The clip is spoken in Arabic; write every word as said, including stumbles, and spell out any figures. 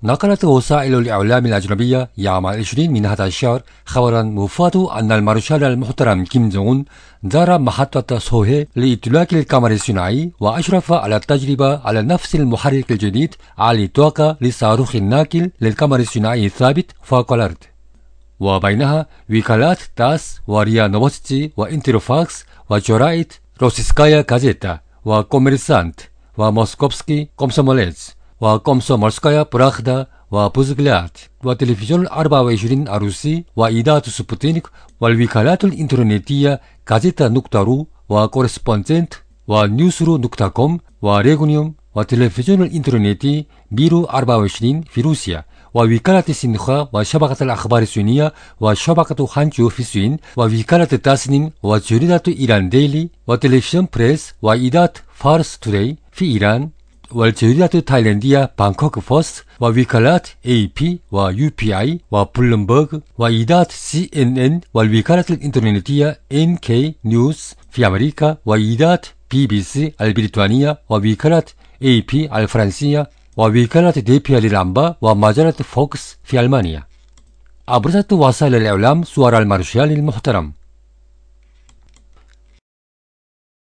نقلت وسائل الإعلام الأجنبية يوم العشرين من هذا الشهر خبرا مفاد أن المارشال المحترم كيم جونغ أون زار محطة سوهي لإطلاق القمر الصناعي وأشرف على التجربة على نفس المحرك الجديد على الإطلاق للصاروخ الناقل للقمر الصناعي الثابت فوق الأرض. وبينها وكالات تاس وريا نوفوستي وإنترفاكس وجرائد روسيسكايا غازيتا وكوميرسانت وموسكوفسكي كومسومولец وكومسومольская правда وبوزغلاد وتلفزيون الأربعة وعشرين الروسي وإذاعة سبوتينيك والوكالات الإنترنتية غازيتا نقطة رو وكورسبوندنت ونيوسرو نقطة كوم وريغونيوم وتلفزيون الإنترنتي بيرو أربعة وعشرين في روسيا ووكالة سينخوا وشبكة الأخبار الصينية وشبكة هانجو في الصين ووكالة تاسنيم وجريدة إيران ديلي وتلفزيون بريس وإذاعة فارس توداي في إيران والجريدة التايلاندية بانكوك بوست ووكالات إيه بي ويو بي آي وبلومبرغ وإذاعة سي إن إن والوكالة الإنترنتية إن كي نيوز في أمريكا وإذاعة بي بي سي البريطانية ووكالة إيه بي الفرنسية ووكالة دي بي للأنباء ومجلة فوكس في ألمانيا. أبرزت وسائل الإعلام صور المارشال المحترم